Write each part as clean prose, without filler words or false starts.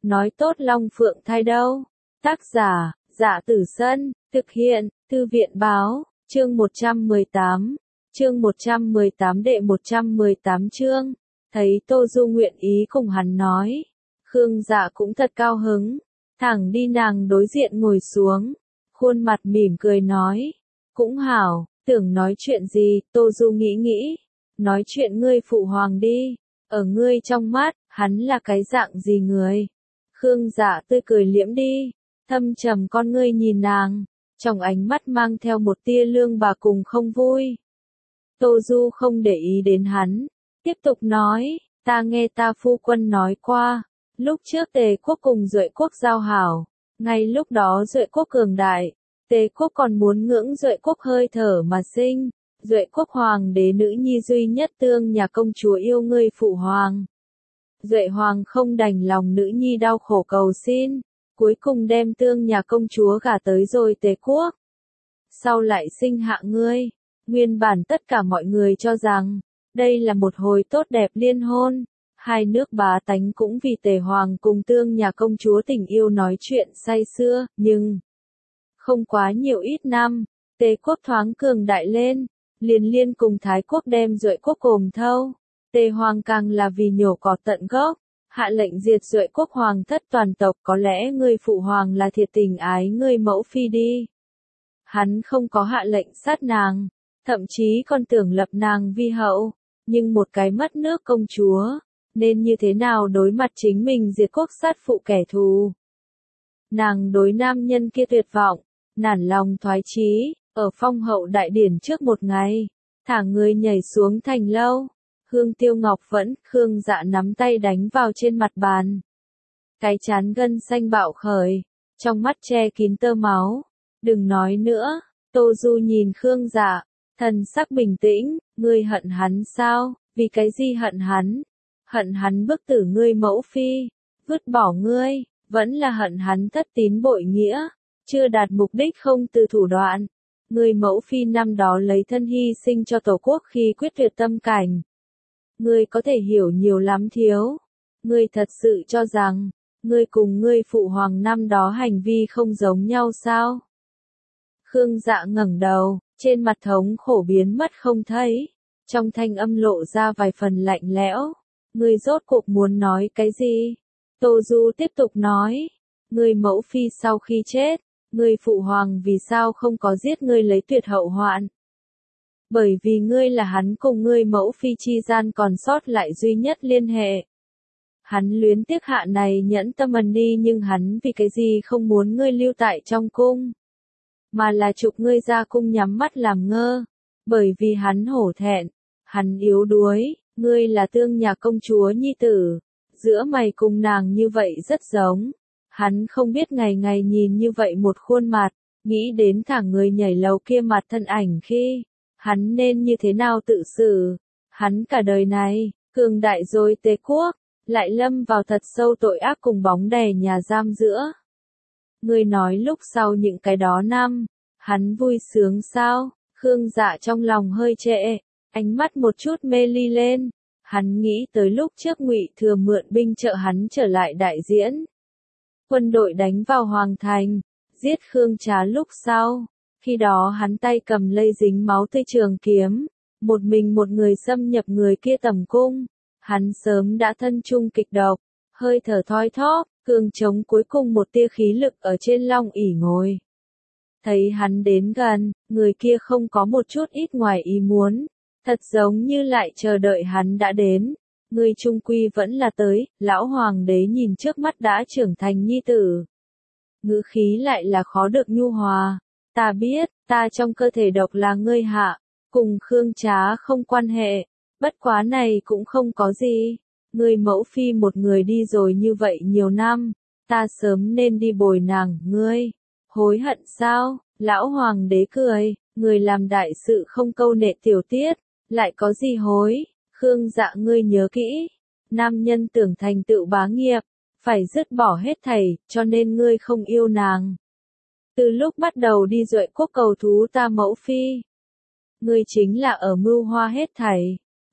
nói tốt Long Phượng thai đâu. Tác giả, Dạ Tử Sân, thực hiện, Thư viện Báo, chương 118 đệ 118 chương, thấy Tô Du nguyện ý cùng hắn nói. Khương Dạ cũng thật cao hứng, thẳng đi nàng đối diện ngồi xuống, khuôn mặt mỉm cười nói, cũng hảo, tưởng nói chuyện gì, Tô Du nghĩ, nói chuyện ngươi phụ hoàng đi, ở ngươi trong mắt, hắn là cái dạng gì người. Khương Dạ tươi cười liễm đi, thâm trầm con ngươi nhìn nàng, trong ánh mắt mang theo một tia lương bà cùng không vui. Tô Du không để ý đến hắn, tiếp tục nói, ta nghe ta phu quân nói qua, lúc trước Tề quốc cùng Duệ quốc giao hảo, ngay lúc đó Duệ quốc cường đại, Tề quốc còn muốn ngưỡng Duệ quốc hơi thở mà sinh, Duệ quốc hoàng đế nữ nhi duy nhất Tương nhà công chúa yêu ngươi phụ hoàng. Duệ hoàng không đành lòng nữ nhi đau khổ cầu xin, cuối cùng đem Tương nhà công chúa gả tới rồi Tề quốc. Sau lại sinh hạ ngươi, nguyên bản tất cả mọi người cho rằng, đây là một hồi tốt đẹp liên hôn, hai nước bá tánh cũng vì Tề hoàng cùng Tương nhà công chúa tình yêu nói chuyện say sưa, nhưng không quá nhiều ít năm, Tề quốc thoáng cường đại lên, liên cùng Thái quốc đem Duệ quốc cồm thâu. Tề hoàng càng là vì nhổ cỏ tận gốc, hạ lệnh diệt Duệ quốc hoàng thất toàn tộc, có lẽ ngươi phụ hoàng là thiệt tình ái ngươi mẫu phi đi. Hắn không có hạ lệnh sát nàng, thậm chí còn tưởng lập nàng vi hậu, nhưng một cái mất nước công chúa, nên như thế nào đối mặt chính mình diệt quốc sát phụ kẻ thù. Nàng đối nam nhân kia tuyệt vọng, nản lòng thoái chí, ở phong hậu đại điển trước một ngày, thả người nhảy xuống thành lâu. Hương Tiêu Ngọc vẫn, Khương Dạ nắm tay đánh vào trên mặt bàn. Cái chán gân xanh bạo khởi, trong mắt che kín tơ máu. Đừng nói nữa, Tô Du nhìn Khương Dạ, thần sắc bình tĩnh, ngươi hận hắn sao, vì cái gì hận hắn? Hận hắn bức tử ngươi mẫu phi, vứt bỏ ngươi, vẫn là hận hắn thất tín bội nghĩa, chưa đạt mục đích không từ thủ đoạn. Ngươi mẫu phi năm đó lấy thân hy sinh cho tổ quốc khi quyết tuyệt tâm cảnh. Ngươi có thể hiểu nhiều lắm thiếu. Ngươi thật sự cho rằng, ngươi cùng ngươi phụ hoàng năm đó hành vi không giống nhau sao? Khương Dạ ngẩng đầu, trên mặt thống khổ biến mất không thấy, trong thanh âm lộ ra vài phần lạnh lẽo. Ngươi rốt cuộc muốn nói cái gì? Tô Du tiếp tục nói, ngươi mẫu phi sau khi chết, ngươi phụ hoàng vì sao không có giết ngươi lấy tuyệt hậu hoạn? Bởi vì ngươi là hắn cùng ngươi mẫu phi chi gian còn sót lại duy nhất liên hệ. Hắn luyến tiếc hạ này nhẫn tâm ẩn đi, nhưng hắn vì cái gì không muốn ngươi lưu tại trong cung, mà là trục ngươi ra cung nhắm mắt làm ngơ. Bởi vì hắn hổ thẹn, hắn yếu đuối, ngươi là Tương nhà công chúa nhi tử, giữa mày cùng nàng như vậy rất giống. Hắn không biết ngày ngày nhìn như vậy một khuôn mặt, nghĩ đến thả người nhảy lầu kia mặt thân ảnh khi, hắn nên như thế nào tự xử. Hắn cả đời này, cường đại rồi Tề quốc, lại lâm vào thật sâu tội ác cùng bóng đè nhà giam giữa. Ngươi nói lúc sau những cái đó năm, hắn vui sướng sao? Khương Dạ trong lòng hơi trệ, ánh mắt một chút mê ly lên. Hắn nghĩ tới lúc trước Ngụy Thừa mượn binh trợ hắn trở lại đại diễn. Quân đội đánh vào Hoàng Thành, giết Khương Trá lúc sau. Khi đó hắn tay cầm lây dính máu tươi trường kiếm, một mình một người xâm nhập người kia tầm cung. Hắn sớm đã thân chung kịch độc, hơi thở thoi thóp, cường trống cuối cùng một tia khí lực ở trên long ỷ ngồi. Thấy hắn đến gần, người kia không có một chút ít ngoài ý muốn, thật giống như lại chờ đợi hắn đã đến. Ngươi trung quy vẫn là tới, lão hoàng đế nhìn trước mắt đã trưởng thành nhi tử. Ngữ khí lại là khó được nhu hòa. Ta biết, ta trong cơ thể độc là ngươi hạ, cùng Khương Trá không quan hệ, bất quá này cũng không có gì. Ngươi mẫu phi một người đi rồi như vậy nhiều năm, ta sớm nên đi bồi nàng, ngươi hối hận sao? Lão hoàng đế cười, người làm đại sự không câu nệ tiểu tiết, lại có gì hối? Khương Dạ ngươi nhớ kỹ, nam nhân tưởng thành tựu bá nghiệp, phải dứt bỏ hết thảy, cho nên ngươi không yêu nàng. Từ lúc bắt đầu đi Duệ quốc cầu thú ta mẫu phi, ngươi chính là ở mưu hoa hết thảy.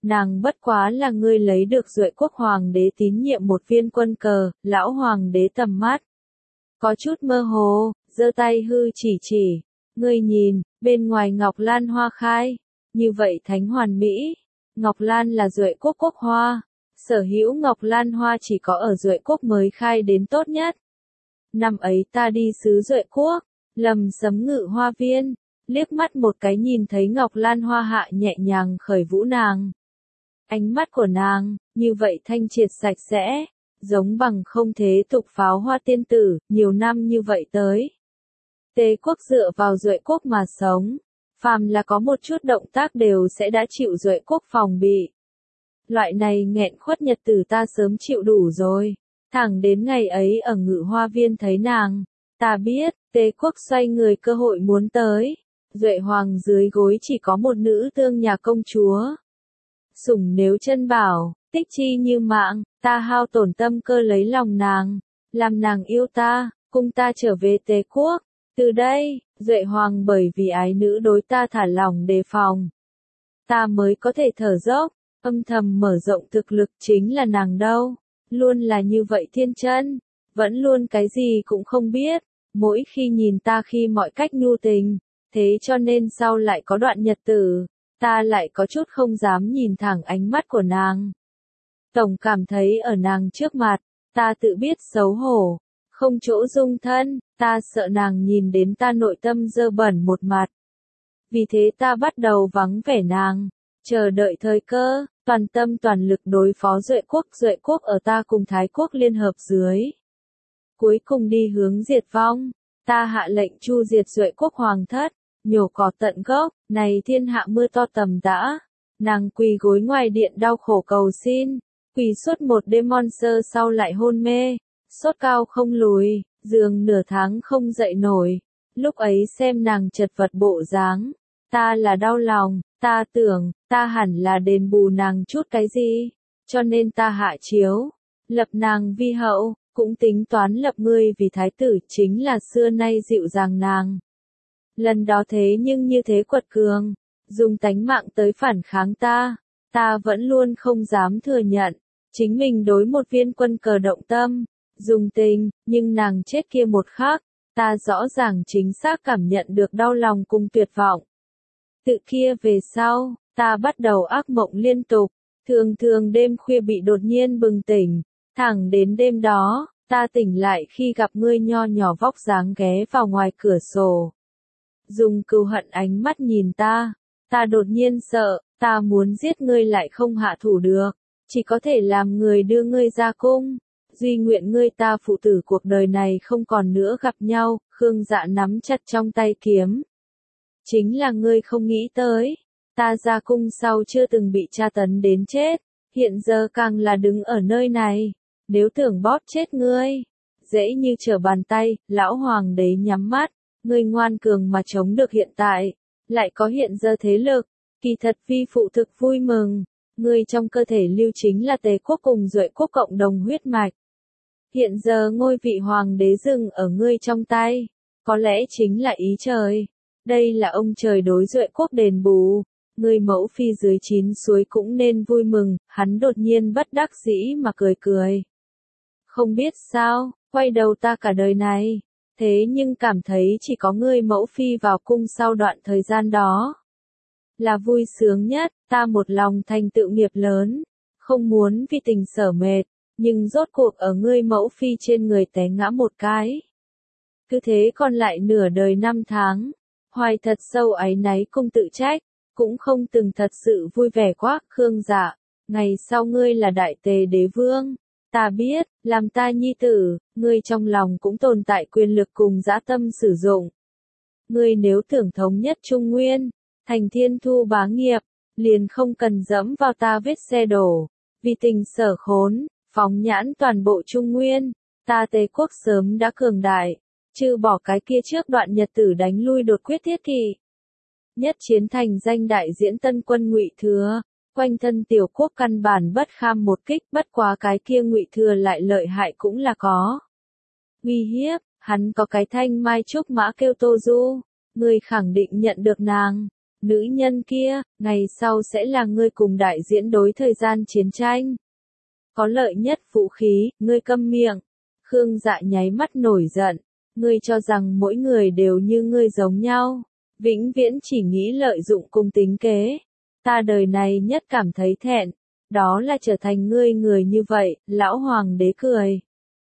nàng bất quá là ngươi lấy được Duệ quốc hoàng đế tín nhiệm một viên quân cờ, lão hoàng đế tầm mắt. Có chút mơ hồ, giơ tay hư chỉ, ngươi nhìn, bên ngoài Ngọc Lan hoa khai, như vậy thánh hoàn mỹ. Ngọc Lan là Duệ quốc quốc hoa, sở hữu Ngọc Lan hoa chỉ có ở Duệ quốc mới khai đến tốt nhất. Năm ấy ta đi xứ Duệ quốc, lầm sấm ngự hoa viên, liếc mắt một cái nhìn thấy Ngọc Lan hoa hạ nhẹ nhàng khởi vũ nàng. Ánh mắt của nàng, như vậy thanh triệt sạch sẽ, giống bằng không thế tục pháo hoa tiên tử, nhiều năm như vậy tới. Tề quốc dựa vào Duệ quốc mà sống, phàm là có một chút động tác đều sẽ đã chịu Duệ quốc phòng bị. Loại này nghẹn khuất nhật tử ta sớm chịu đủ rồi, thẳng đến ngày ấy ở ngự hoa viên thấy nàng, ta biết, Tề quốc xoay người cơ hội muốn tới. Duệ hoàng dưới gối chỉ có một nữ tương nhà công chúa. Sủng nếu chân bảo, tích chi như mạng, ta hao tổn tâm cơ lấy lòng nàng, làm nàng yêu ta, cung ta trở về Tề quốc. Từ đây, Duệ hoàng bởi vì ái nữ đối ta thả lòng đề phòng. Ta mới có thể thở dốc, âm thầm mở rộng thực lực chính là nàng đâu. Luôn là như vậy thiên chân, vẫn luôn cái gì cũng không biết, mỗi khi nhìn ta khi mọi cách nhu tình. Thế cho nên sau lại có đoạn nhật tử, ta lại có chút không dám nhìn thẳng ánh mắt của nàng. Tổng cảm thấy ở nàng trước mặt, ta tự biết xấu hổ, không chỗ dung thân, ta sợ nàng nhìn đến ta nội tâm dơ bẩn một mặt. Vì thế ta bắt đầu vắng vẻ nàng, chờ đợi thời cơ, toàn tâm toàn lực đối phó Duệ quốc ở ta cùng Thái quốc liên hợp dưới. Cuối cùng đi hướng diệt vong, ta hạ lệnh chu diệt Duệ quốc hoàng thất. Nhổ cỏ tận gốc, này thiên hạ mưa to tầm tã. Nàng quỳ gối ngoài điện đau khổ cầu xin, quỳ suốt một đêm monster sau lại hôn mê, sốt cao không lùi, giường nửa tháng không dậy nổi. Lúc ấy xem nàng chật vật bộ dáng, ta là đau lòng, ta tưởng, ta hẳn là đền bù nàng chút cái gì, cho nên ta hạ chiếu, lập nàng vi hậu, cũng tính toán lập ngươi vì thái tử chính là xưa nay dịu dàng nàng. Lần đó thế nhưng như thế quật cường, dùng tánh mạng tới phản kháng ta vẫn luôn không dám thừa nhận, chính mình đối một viên quân cờ động tâm, dùng tình, nhưng nàng chết kia một khắc, ta rõ ràng chính xác cảm nhận được đau lòng cùng tuyệt vọng. Tự kia về sau, ta bắt đầu ác mộng liên tục, thường thường đêm khuya bị đột nhiên bừng tỉnh, thẳng đến đêm đó, ta tỉnh lại khi gặp ngươi nho nhỏ vóc dáng ghé vào ngoài cửa sổ. Dùng cừu hận ánh mắt nhìn ta đột nhiên sợ, ta muốn giết ngươi lại không hạ thủ được, chỉ có thể làm người đưa ngươi ra cung, duy nguyện ngươi ta phụ tử cuộc đời này không còn nữa gặp nhau. Khương Dạ nắm chặt trong tay kiếm. Chính là ngươi không nghĩ tới, ta ra cung sau chưa từng bị tra tấn đến chết, hiện giờ càng là đứng ở nơi này, nếu tưởng bóp chết ngươi, dễ như trở bàn tay. Lão hoàng đế nhắm mắt. Ngươi ngoan cường mà chống được hiện tại, lại có hiện giờ thế lực, kỳ thật vi phụ thực vui mừng, ngươi trong cơ thể lưu chính là Tề quốc cùng Duệ quốc cộng đồng huyết mạch. Hiện giờ ngôi vị hoàng đế dừng ở ngươi trong tay, có lẽ chính là ý trời, đây là ông trời đối Duệ quốc đền bù, ngươi mẫu phi dưới 9 suối cũng nên vui mừng. Hắn đột nhiên bất đắc dĩ mà cười. Không biết sao, quay đầu ta cả đời này. Thế nhưng cảm thấy chỉ có ngươi mẫu phi vào cung sau đoạn thời gian đó là vui sướng nhất, ta một lòng thành tựu nghiệp lớn, không muốn vì tình sở mệt, nhưng rốt cuộc ở ngươi mẫu phi trên người té ngã một cái. Cứ thế còn lại nửa đời năm tháng, hoài thật sâu áy náy cùng tự trách, cũng không từng thật sự vui vẻ quá. Khương Dạ, ngày sau ngươi là đại Tề đế vương. Ta biết, làm ta nhi tử, ngươi trong lòng cũng tồn tại quyền lực cùng dã tâm sử dụng. Ngươi nếu tưởng thống nhất Trung Nguyên, thành thiên thu bá nghiệp, liền không cần dẫm vào ta vết xe đổ. Vì tình sở khốn, phóng nhãn toàn bộ Trung Nguyên, ta Tề quốc sớm đã cường đại, trừ bỏ cái kia trước đoạn nhật tử đánh lui đột quyết thiết kỵ. Nhất chiến thành danh đại diễn tân quân Ngụy Thừa. Quanh thân tiểu quốc căn bản bất kham một kích, bất quá cái kia Ngụy Thừa lại lợi hại cũng là có uy hiếp, hắn có cái thanh mai trúc mã kêu Tô Du, ngươi khẳng định nhận được nàng, Nữ nhân kia, ngày sau sẽ là ngươi cùng đại diễn đối thời gian chiến tranh. Có lợi nhất vũ khí, ngươi câm miệng. Khương Dạ nháy mắt nổi giận. Ngươi cho rằng mỗi người đều như ngươi giống nhau. Vĩnh viễn chỉ nghĩ lợi dụng cùng tính kế. Ta đời này nhất cảm thấy thẹn. Đó là trở thành ngươi người như vậy, lão hoàng đế cười.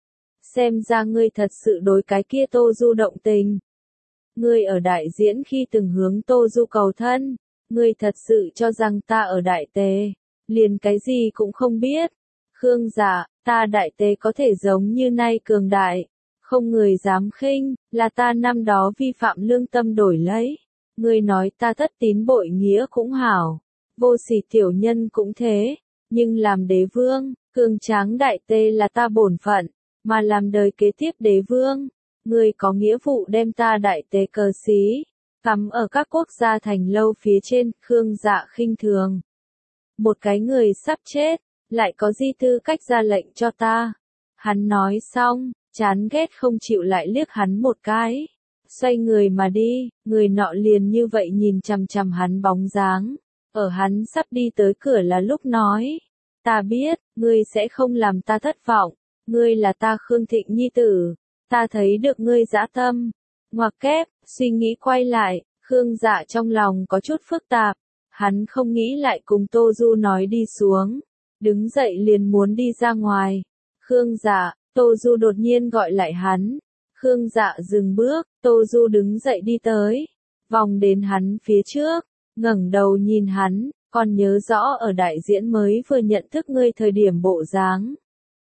Xem ra ngươi thật sự đối cái kia Tô Du động tình. Ngươi ở đại diễn khi từng hướng Tô Du cầu thân. Ngươi thật sự cho rằng ta ở đại tề. Liền cái gì cũng không biết. Khương Dạ, ta đại tề có thể giống như nay cường đại. Không người dám khinh, là ta năm đó vi phạm lương tâm đổi lấy. Ngươi nói ta thất tín bội nghĩa cũng hảo. Vô sỉ tiểu nhân cũng thế. Nhưng làm đế vương, cường tráng đại tề là ta bổn phận. Mà làm đời kế tiếp đế vương. Ngươi có nghĩa vụ đem ta đại tề cờ xí. Cắm ở các quốc gia thành lâu phía trên, Khương Dạ khinh thường. Một cái người sắp chết, lại có gì tư cách ra lệnh cho ta. Hắn nói xong, chán ghét không chịu lại liếc hắn một cái. Xoay người mà đi, người nọ liền như vậy nhìn chằm chằm hắn bóng dáng. Ở hắn sắp đi tới cửa là lúc nói. Ta biết, ngươi sẽ không làm ta thất vọng. Ngươi là ta Khương Thịnh nhi tử. Ta thấy được ngươi dã tâm. Ngoặc kép, suy nghĩ quay lại, Khương Dạ trong lòng có chút phức tạp. Hắn không nghĩ lại cùng Tô Du nói đi xuống. Đứng dậy liền muốn đi ra ngoài. Khương Dạ, Tô Du đột nhiên gọi lại hắn. Khương Dạ dừng bước, Tô Du đứng dậy đi tới. Vòng đến hắn phía trước, ngẩng đầu nhìn hắn, còn nhớ rõ ở đại diễn mới vừa nhận thức ngươi thời điểm bộ dáng.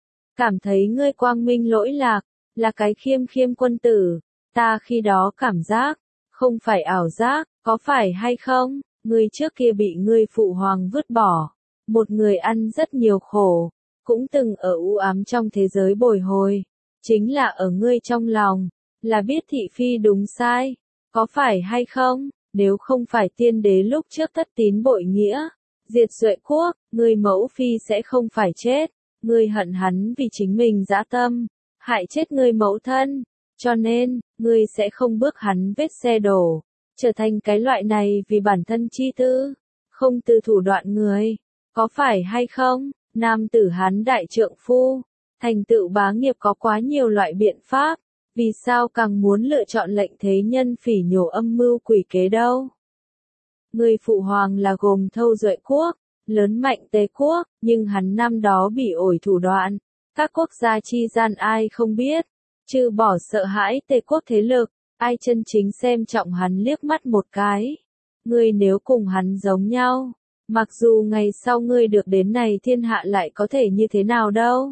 Cảm thấy ngươi quang minh lỗi lạc, là cái khiêm khiêm quân tử. Ta khi đó cảm giác, không phải ảo giác, có phải hay không? Ngươi trước kia bị ngươi phụ hoàng vứt bỏ. Một người ăn rất nhiều khổ, cũng từng ở u ám trong thế giới bồi hồi. Chính là ở ngươi trong lòng, là biết thị phi đúng sai. Có phải hay không? Nếu không phải tiên đế lúc trước thất tín bội nghĩa, diệt Duệ quốc, ngươi mẫu phi sẽ không phải chết. Ngươi hận hắn vì chính mình dã tâm, hại chết ngươi mẫu thân. Cho nên, ngươi sẽ không bước hắn vết xe đổ, trở thành cái loại này vì bản thân chi tư, không từ thủ đoạn người. Có phải hay không? Nam tử Hán đại trượng phu, thành tựu bá nghiệp có quá nhiều loại biện pháp, vì sao càng muốn lựa chọn lệnh thế nhân phỉ nhổ âm mưu quỷ kế đâu? Người phụ hoàng là gồm thâu Duệ quốc, lớn mạnh Tề quốc, nhưng hắn năm đó bị ổi thủ đoạn, các quốc gia chi gian ai không biết, trừ bỏ sợ hãi Tề quốc thế lực, ai chân chính xem trọng hắn liếc mắt một cái. Ngươi nếu cùng hắn giống nhau, mặc dù ngày sau ngươi được đến này thiên hạ lại có thể như thế nào đâu.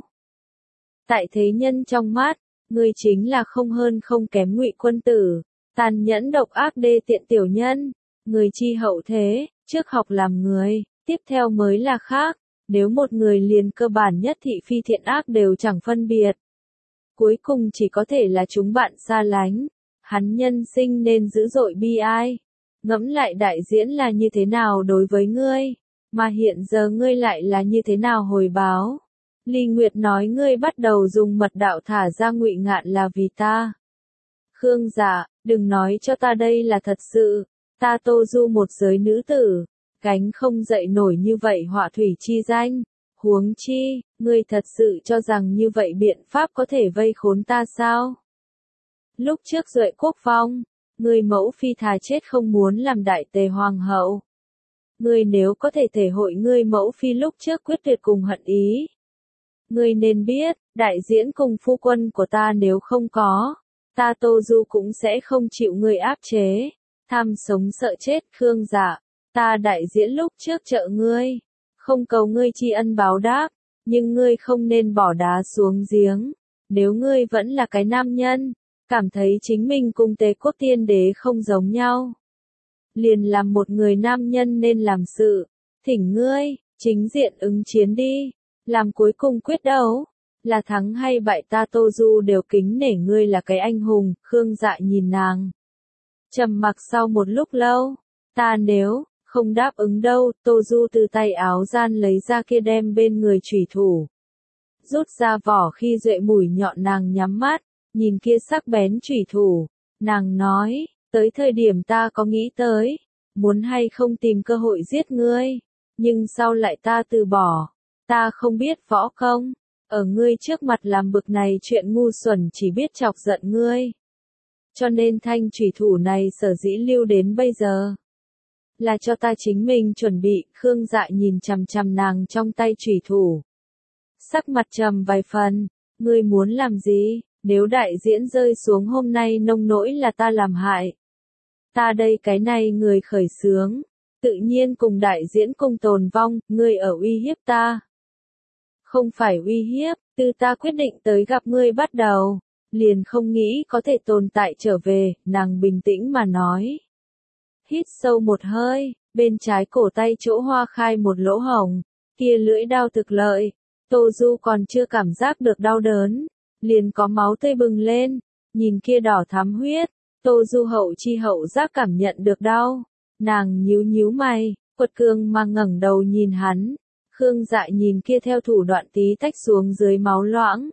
Tại thế nhân trong mắt, ngươi chính là không hơn không kém Ngụy quân tử, tàn nhẫn độc ác đê tiện tiểu nhân. Người chi hậu thế, trước học làm người, tiếp theo mới là khác. Nếu một người liền cơ bản nhất thị phi thiện ác đều chẳng phân biệt, cuối cùng chỉ có thể là chúng bạn xa lánh. Hắn nhân sinh nên dữ dội bi ai. Ngẫm lại đại diễn là như thế nào đối với ngươi, mà hiện giờ ngươi lại là như thế nào hồi báo. Ly Nguyệt nói ngươi bắt đầu dùng mật đạo thả ra Ngụy Ngạn là vì ta. Khương Dạ, đừng nói cho ta đây là thật sự. Ta Tô Du một giới nữ tử, gánh không dậy nổi như vậy họa thủy chi danh. Huống chi, ngươi thật sự cho rằng như vậy biện pháp có thể vây khốn ta sao? Lúc trước Duệ quốc vong, ngươi mẫu phi thà chết không muốn làm đại tề hoàng hậu. Ngươi nếu có thể thể hội ngươi mẫu phi lúc trước quyết tuyệt cùng hận ý. Ngươi nên biết, đại diễn cùng phu quân của ta nếu không có, ta Tô Du cũng sẽ không chịu ngươi áp chế. Tham sống sợ chết Khương Dạ, ta đại diễn lúc trước trợ ngươi, không cầu ngươi tri ân báo đáp, nhưng ngươi không nên bỏ đá xuống giếng. Nếu ngươi vẫn là cái nam nhân, cảm thấy chính mình cùng Tề quốc tiên đế không giống nhau, liền làm một người nam nhân nên làm sự, thỉnh ngươi, chính diện ứng chiến đi, làm cuối cùng quyết đấu, là thắng hay bại ta Tô Du đều kính nể ngươi là cái anh hùng. Khương Dạ nhìn nàng, trầm mặc sau một lúc lâu, ta nếu không đáp ứng đâu. Tô Du từ tay áo gian lấy ra kia đem bên người chủy thủ, rút ra vỏ khi duệ mũi nhọn. Nàng nhắm mắt, nhìn kia sắc bén chủy thủ, nàng nói, tới thời điểm ta có nghĩ tới, muốn hay không tìm cơ hội giết ngươi, nhưng sau lại ta từ bỏ, ta không biết võ công, ở ngươi trước mặt làm bực này chuyện ngu xuẩn chỉ biết chọc giận ngươi. Cho nên thanh chủy thủ này sở dĩ lưu đến bây giờ, là cho ta chính mình chuẩn bị. Khương Dạ nhìn chằm chằm nàng trong tay chủy thủ, sắc mặt trầm vài phần, ngươi muốn làm gì, nếu đại diễn rơi xuống hôm nay nông nỗi là ta làm hại. Ta đây cái này người khởi xướng, tự nhiên cùng đại diễn cùng tồn vong, ngươi ở uy hiếp ta. Không phải uy hiếp, từ ta quyết định tới gặp ngươi bắt đầu, liền không nghĩ có thể tồn tại trở về, nàng bình tĩnh mà nói. Hít sâu một hơi, bên trái cổ tay chỗ hoa khai một lỗ hổng, kia lưỡi đao thực lợi, Tô Du còn chưa cảm giác được đau đớn, liền có máu tươi bừng lên, nhìn kia đỏ thắm huyết, Tô Du hậu chi hậu giác cảm nhận được đau, nàng nhíu nhíu mày, quật cường mà ngẩng đầu nhìn hắn, Khương Dạ nhìn kia theo thủ đoạn tí tách xuống dưới máu loãng.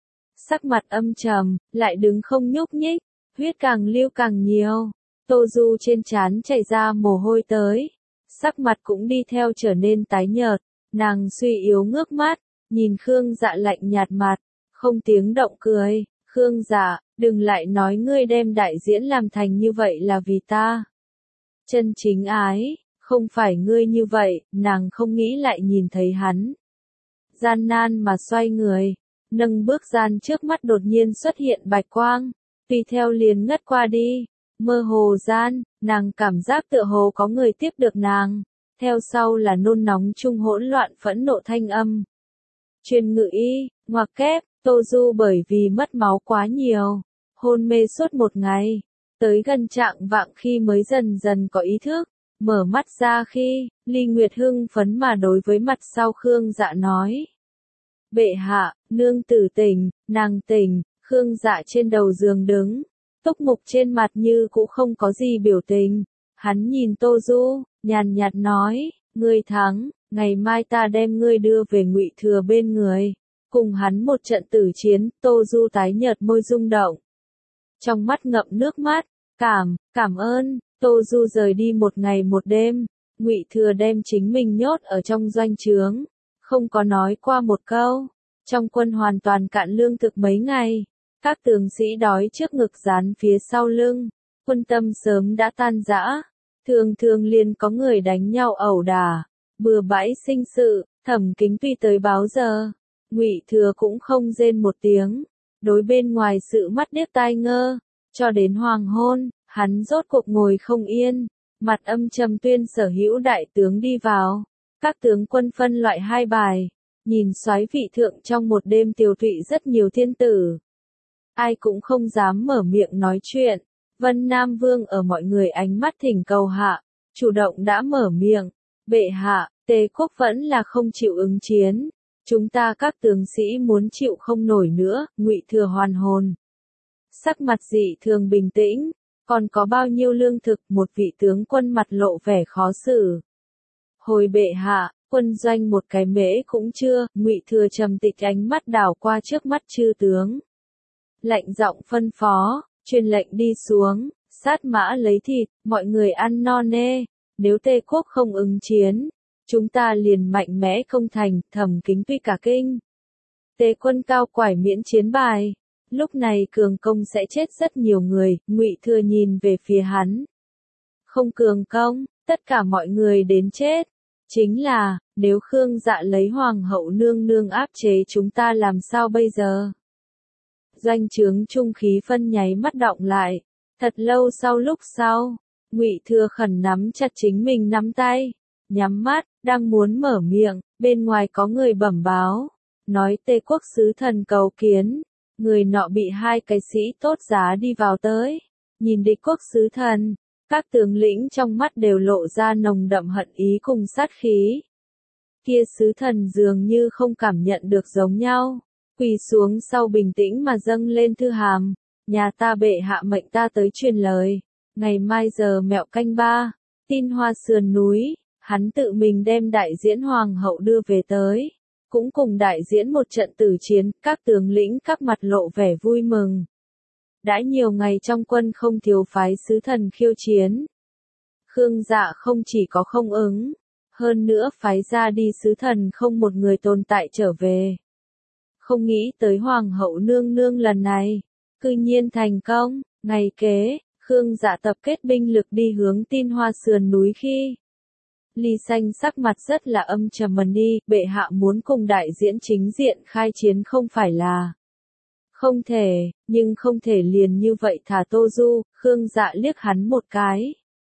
Sắc mặt âm trầm, lại đứng không nhúc nhích, huyết càng lưu càng nhiều, Tô Du trên trán chảy ra mồ hôi tới, sắc mặt cũng đi theo trở nên tái nhợt, nàng suy yếu ngước mắt, nhìn Khương Dạ lạnh nhạt mặt, không tiếng động cười, Khương Dạ, đừng lại nói ngươi đem đại diễn làm thành như vậy là vì ta. Chân chính ái, không phải ngươi như vậy, nàng không nghĩ lại nhìn thấy hắn. Gian nan mà xoay người, nâng bước gian trước mắt đột nhiên xuất hiện bạch quang, tùy theo liền ngất qua đi, mơ hồ gian, nàng cảm giác tựa hồ có người tiếp được nàng, theo sau là nôn nóng chung hỗn loạn phẫn nộ thanh âm. Truyền ngự y, ngoặc kép, Tô Du bởi vì mất máu quá nhiều, hôn mê suốt một ngày, tới gần trạng vạng khi mới dần dần có ý thức, mở mắt ra khi, Ly Nguyệt hưng phấn mà đối với mặt sau Khương Dạ nói. Bệ hạ, nương tử tỉnh, nàng tỉnh, Khương Dạ trên đầu giường đứng, túc mục trên mặt như cũng không có gì biểu tình, hắn nhìn Tô Du, nhàn nhạt nói, ngươi thắng, ngày mai ta đem ngươi đưa về Ngụy Thừa bên người, cùng hắn một trận tử chiến. Tô Du tái nhợt môi rung động, trong mắt ngậm nước mắt, cảm ơn. Tô Du rời đi một ngày một đêm, Ngụy Thừa đem chính mình nhốt ở trong doanh trướng, không có nói qua một câu, trong quân hoàn toàn cạn lương thực mấy ngày, các tướng sĩ đói trước ngực dán phía sau lưng, quân tâm sớm đã tan rã, thường thường liền có người đánh nhau ẩu đả, bừa bãi sinh sự. Thẩm Kính tuy tới báo giờ, Ngụy Thừa cũng không rên một tiếng, đối bên ngoài sự mắt điếc tai ngơ, cho đến hoàng hôn, hắn rốt cuộc ngồi không yên, mặt âm trầm tuyên sở hữu đại tướng đi vào, các tướng quân phân loại hai bài, nhìn soái vị thượng trong một đêm tiều tụy rất nhiều thiên tử. Ai cũng không dám mở miệng nói chuyện, Vân Nam Vương ở mọi người ánh mắt thỉnh cầu hạ, chủ động đã mở miệng, bệ hạ, Tề quốc vẫn là không chịu ứng chiến, chúng ta các tướng sĩ muốn chịu không nổi nữa. Ngụy Thừa hoàn hồn, sắc mặt dị thường bình tĩnh, còn có bao nhiêu lương thực? Một vị tướng quân mặt lộ vẻ khó xử. Hồi bệ hạ, quân doanh một cái mễ cũng chưa. Ngụy Thừa trầm tịch ánh mắt đảo qua trước mắt chư tướng, lạnh giọng phân phó, truyền lệnh đi xuống, sát mã lấy thịt, mọi người ăn no nê, nếu Tề quốc không ứng chiến, chúng ta liền mạnh mẽ công thành. Thẩm Kính tuy cả kinh, Tề quân cao quải miễn chiến bài, lúc này cường công sẽ chết rất nhiều người. Ngụy Thừa nhìn về phía hắn, không cường công, tất cả mọi người đến chết. Chính là, nếu Khương Dạ lấy hoàng hậu nương nương áp chế chúng ta làm sao bây giờ? Doanh trướng trung khí phân nháy mắt động lại, thật lâu lúc sau, Ngụy Thừa khẩn nắm chặt chính mình nắm tay, nhắm mắt, đang muốn mở miệng, bên ngoài có người bẩm báo, nói Tề quốc sứ thần cầu kiến. Người nọ bị hai cái sĩ tốt giá đi vào tới, nhìn địch quốc sứ thần, các tướng lĩnh trong mắt đều lộ ra nồng đậm hận ý cùng sát khí. Kia sứ thần dường như không cảm nhận được giống nhau, quỳ xuống sau bình tĩnh mà dâng lên thư hàm, nhà ta bệ hạ mệnh ta tới truyền lời, ngày mai giờ mẹo canh 3, tin Hoa sườn núi, hắn tự mình đem đại diễn hoàng hậu đưa về tới, cũng cùng đại diễn một trận tử chiến. Các tướng lĩnh các mặt lộ vẻ vui mừng. Đã nhiều ngày trong quân không thiếu phái sứ thần khiêu chiến. Khương Dạ không chỉ có không ứng, hơn nữa phái ra đi sứ thần không một người tồn tại trở về. Không nghĩ tới Hoàng hậu nương nương lần này, cư nhiên thành công, ngày kế, Khương Dạ tập kết binh lực đi hướng Tin Hoa sườn núi khi. Ly Xanh sắc mặt rất là âm trầm đi, bệ hạ muốn cùng đại diễn chính diện khai chiến không phải là không thể, nhưng không thể liền như vậy thả Tô Du, Khương Dạ liếc hắn một cái.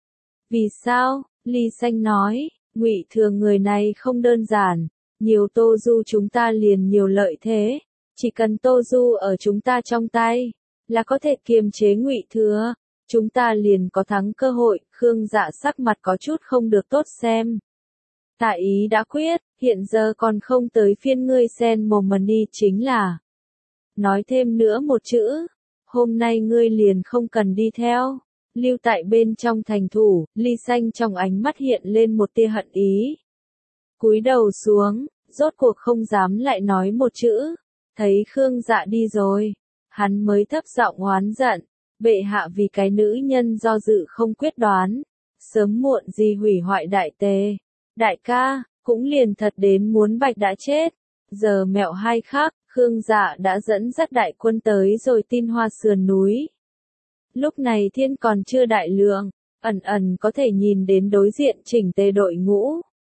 Vì sao? Ly Xanh nói, Ngụy Thừa người này không đơn giản, nhiều Tô Du chúng ta liền nhiều lợi thế, chỉ cần Tô Du ở chúng ta trong tay, là có thể kiềm chế Ngụy Thừa, chúng ta liền có thắng cơ hội. Khương Dạ sắc mặt có chút không được tốt xem. Tạ ý đã quyết, hiện giờ còn không tới phiên ngươi xen mồm mà đi, chính là nói thêm nữa một chữ, hôm nay ngươi liền không cần đi theo, lưu tại bên trong thành thủ. Ly Xanh trong ánh mắt hiện lên một tia hận ý. Cúi đầu xuống, rốt cuộc không dám lại nói một chữ, thấy Khương Dạ đi rồi, hắn mới thấp giọng oán giận, bệ hạ vì cái nữ nhân do dự không quyết đoán, sớm muộn gì hủy hoại đại tề. Đại ca, cũng liền thật đến muốn Bạch đã chết. Giờ mẹo hai khác, Khương Dạ đã dẫn dắt đại quân tới rồi Tin Hoa sườn núi. Lúc này thiên còn chưa đại lượng, ẩn ẩn có thể nhìn đến đối diện chỉnh tề đội ngũ.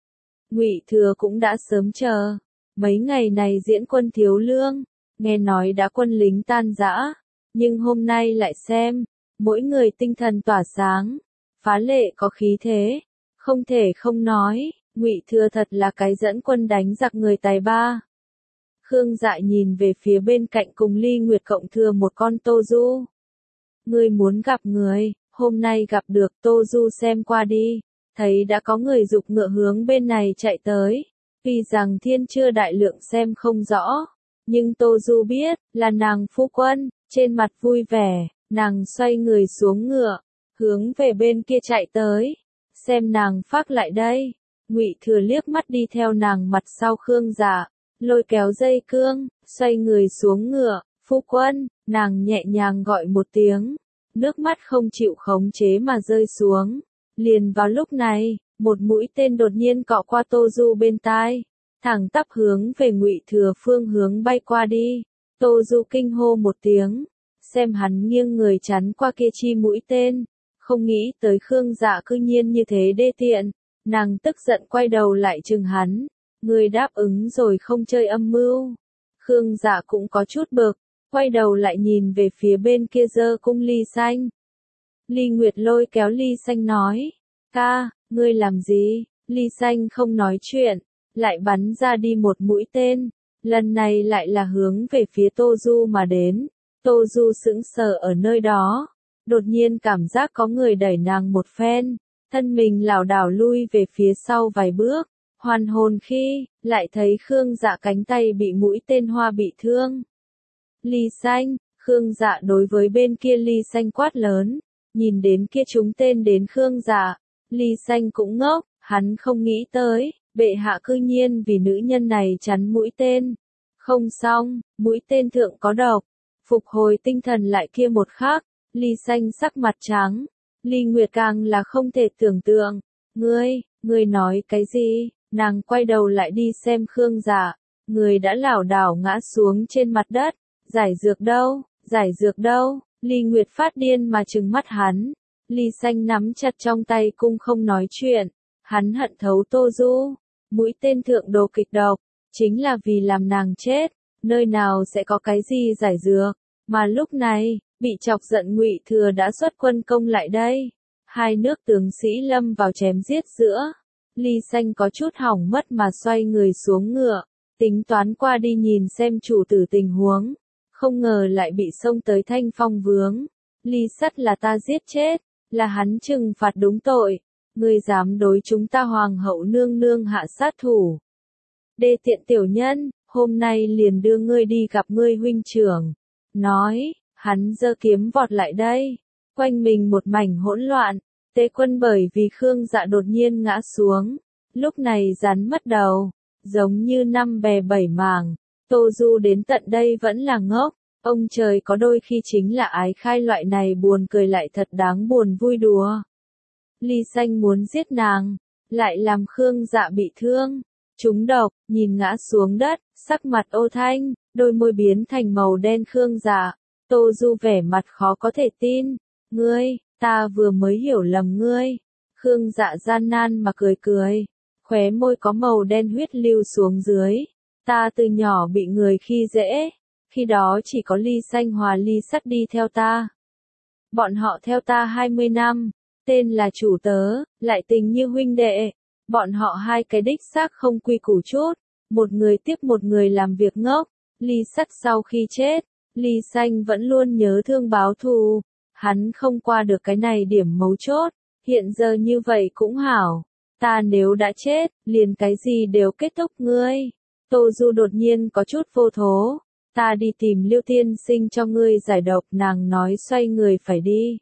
Ngụy Thừa cũng đã sớm chờ, mấy ngày này diễn quân thiếu lương, nghe nói đã quân lính tan rã, nhưng hôm nay lại xem, mỗi người tinh thần tỏa sáng, phá lệ có khí thế, không thể không nói, Ngụy Thừa thật là cái dẫn quân đánh giặc người tài ba. Khương Dạ nhìn về phía bên cạnh cùng Ly Nguyệt cộng thừa một con Tô Du. Ngươi muốn gặp người, hôm nay gặp được. Tô Du xem qua đi, thấy đã có người giục ngựa hướng bên này chạy tới. Vì rằng thiên chưa đại lượng xem không rõ, nhưng Tô Du biết, là nàng phu quân, trên mặt vui vẻ, nàng xoay người xuống ngựa, hướng về bên kia chạy tới. Xem nàng phác lại đây, Ngụy Thừa liếc mắt đi theo nàng mặt sau Khương Dạ, lôi kéo dây cương, xoay người xuống ngựa, phu quân, nàng nhẹ nhàng gọi một tiếng, nước mắt không chịu khống chế mà rơi xuống. Liền vào lúc này, một mũi tên đột nhiên cọ qua Tô Du bên tai, thẳng tắp hướng về Ngụy Thừa phương hướng bay qua đi. Tô Du kinh hô một tiếng, xem hắn nghiêng người chắn qua kia chi mũi tên, không nghĩ tới Khương Dạ cư nhiên như thế đê tiện, nàng tức giận quay đầu lại chừng hắn, ngươi đáp ứng rồi không chơi âm mưu. Khương Dạ cũng có chút bực, quay đầu lại nhìn về phía bên kia giơ cung Ly Xanh. Ly Nguyệt lôi kéo Ly Xanh nói, ca, ngươi làm gì? Ly Xanh không nói chuyện, lại bắn ra đi một mũi tên, lần này lại là hướng về phía Tô Du mà đến. Tô Du sững sờ ở nơi đó, đột nhiên cảm giác có người đẩy nàng một phen, thân mình lảo đảo lui về phía sau vài bước, hoàn hồn khi, lại thấy Khương Dạ cánh tay bị mũi tên hoa bị thương. Ly Xanh, Khương Dạ đối với bên kia Ly Xanh quát lớn, nhìn đến kia trúng tên đến Khương Dạ, Ly Xanh cũng ngốc, hắn không nghĩ tới, bệ hạ cư nhiên vì nữ nhân này chắn mũi tên. Không xong, mũi tên thượng có độc. Phục hồi tinh thần lại kia một khắc, Ly Xanh sắc mặt trắng, Ly Nguyệt càng là không thể tưởng tượng. Ngươi nói cái gì? Nàng quay đầu lại đi xem Khương Dạ, người đã lảo đảo ngã xuống trên mặt đất. Giải dược đâu? Ly Nguyệt phát điên mà trừng mắt hắn. Ly Xanh nắm chặt trong tay cung không nói chuyện, hắn hận thấu Tô Du, mũi tên thượng đồ kịch độc, chính là vì làm nàng chết, nơi nào sẽ có cái gì giải dược. Mà lúc này, bị chọc giận Ngụy Thừa đã xuất quân công lại đây. Hai nước tướng sĩ lâm vào chém giết giữa. Ly Xanh có chút hỏng mất mà xoay người xuống ngựa, tính toán qua đi nhìn xem chủ tử tình huống. Không ngờ lại bị xông tới Thanh Phong vướng. Ly Sắt là ta giết chết, là hắn trừng phạt đúng tội. Ngươi dám đối chúng ta hoàng hậu nương nương hạ sát thủ. Đê tiện tiểu nhân, hôm nay liền đưa ngươi đi gặp ngươi huynh trưởng. Nói, hắn giơ kiếm vọt lại đây. Quanh mình một mảnh hỗn loạn, tế quân bởi vì Khương Dạ đột nhiên ngã xuống. Lúc này rắn mất đầu, giống như năm bè bảy mảng. Tô Du đến tận đây vẫn là ngốc. Ông trời có đôi khi chính là ái khai loại này buồn cười lại thật đáng buồn vui đùa. Ly Xanh muốn giết nàng, lại làm Khương Dạ bị thương, trúng độc, nhìn ngã xuống đất, sắc mặt ô thanh, đôi môi biến thành màu đen. Khương Dạ, Tô Du vẻ mặt khó có thể tin, ngươi, ta vừa mới hiểu lầm ngươi. Khương Dạ gian nan mà cười cười, khóe môi có màu đen huyết lưu xuống dưới, ta từ nhỏ bị người khi dễ, khi đó chỉ có Ly Xanh hòa Ly Sắt đi theo ta. Bọn họ theo ta 20 năm, tên là chủ tớ, lại tình như huynh đệ. Bọn họ hai cái đích xác không quy củ chút, một người tiếp một người làm việc ngốc. Ly Sắt sau khi chết, Ly Xanh vẫn luôn nhớ thương báo thù, hắn không qua được cái này điểm mấu chốt, hiện giờ như vậy cũng hảo. Ta nếu đã chết, liền cái gì đều kết thúc ngươi. Tô Du đột nhiên có chút vô thố. Ta đi tìm Liêu Tiên Sinh cho ngươi giải độc, nàng nói xoay người phải đi.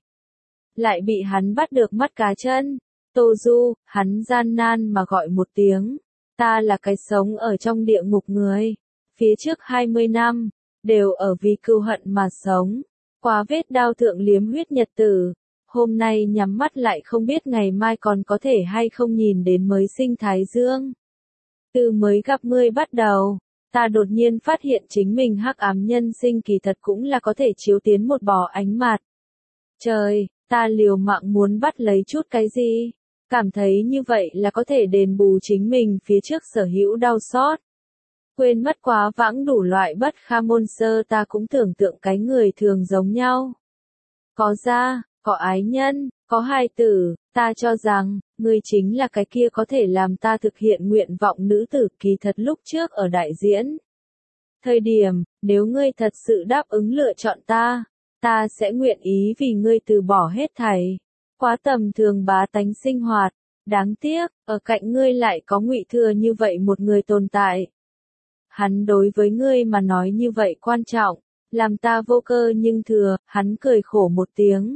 Lại bị hắn bắt được mắt cá chân. Tô Du, hắn gian nan mà gọi một tiếng. Ta là cái sống ở trong địa ngục người. Phía trước 20 năm, đều ở vì cừu hận mà sống. Qua vết đao thượng liếm huyết nhật tử. Hôm nay nhắm mắt lại không biết ngày mai còn có thể hay không nhìn đến mới sinh thái dương. Từ mới gặp ngươi bắt đầu, ta đột nhiên phát hiện chính mình hắc ám nhân sinh kỳ thật cũng là có thể chiếu tiến một bò ánh mặt. Trời, ta liều mạng muốn bắt lấy chút cái gì, cảm thấy như vậy là có thể đền bù chính mình phía trước sở hữu đau xót. Quên mất quá vãng đủ loại bất kha môn sơ, ta cũng tưởng tượng cái người thường giống nhau. Có gia, có ái nhân, có hài tử, ta cho rằng, ngươi chính là cái kia có thể làm ta thực hiện nguyện vọng nữ tử. Kỳ thật lúc trước ở đại diễn thời điểm, nếu ngươi thật sự đáp ứng lựa chọn ta, ta sẽ nguyện ý vì ngươi từ bỏ hết thảy. Quá tầm thường bá tánh sinh hoạt, đáng tiếc, ở cạnh ngươi lại có Ngụy Thừa như vậy một người tồn tại. Hắn đối với ngươi mà nói như vậy quan trọng, làm ta vô cơ nhưng thừa. Hắn cười khổ một tiếng.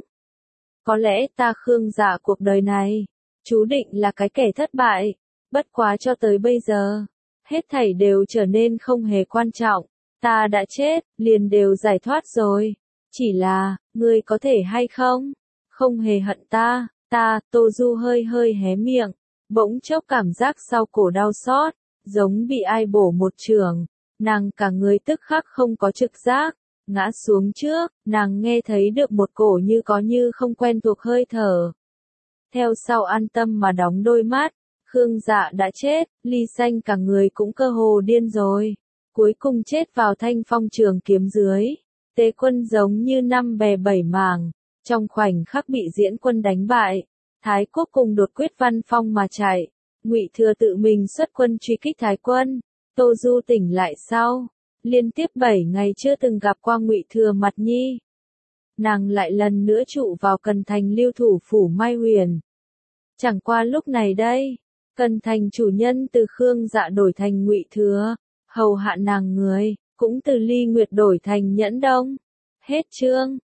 Có lẽ ta Khương Dạ cuộc đời này, chú định là cái kẻ thất bại, bất quá cho tới bây giờ, hết thảy đều trở nên không hề quan trọng, ta đã chết, liền đều giải thoát rồi, chỉ là, ngươi có thể hay không, không hề hận ta. Tô Du hơi hơi hé miệng, bỗng chốc cảm giác sau cổ đau xót, giống bị ai bổ một chưởng, nàng cả người tức khắc không có trực giác. Ngã xuống trước, nàng nghe thấy được một cổ như có như không quen thuộc hơi thở. Theo sau an tâm mà đóng đôi mắt, Khương Dạ đã chết, Ly Xanh cả người cũng cơ hồ điên rồi. Cuối cùng chết vào thanh phong trường kiếm dưới. Tế Quân giống như năm bè bảy mảng, trong khoảnh khắc bị Diễn Quân đánh bại. Thái Quốc cùng đột quyết văn phong mà chạy. Ngụy Thừa tự mình xuất quân truy kích Thái Quân. Tô Du tỉnh lại sau, liên tiếp 7 ngày chưa từng gặp qua Ngụy Thừa mặt nhi. Nàng lại lần nữa trụ vào Cần Thành lưu thủ phủ Mai Huyền. Chẳng qua lúc này đây, Cần Thành chủ nhân từ Khương Dạ đổi thành Ngụy Thừa, hầu hạ nàng người, cũng từ Ly Nguyệt đổi thành Nhẫn Đông. Hết chương.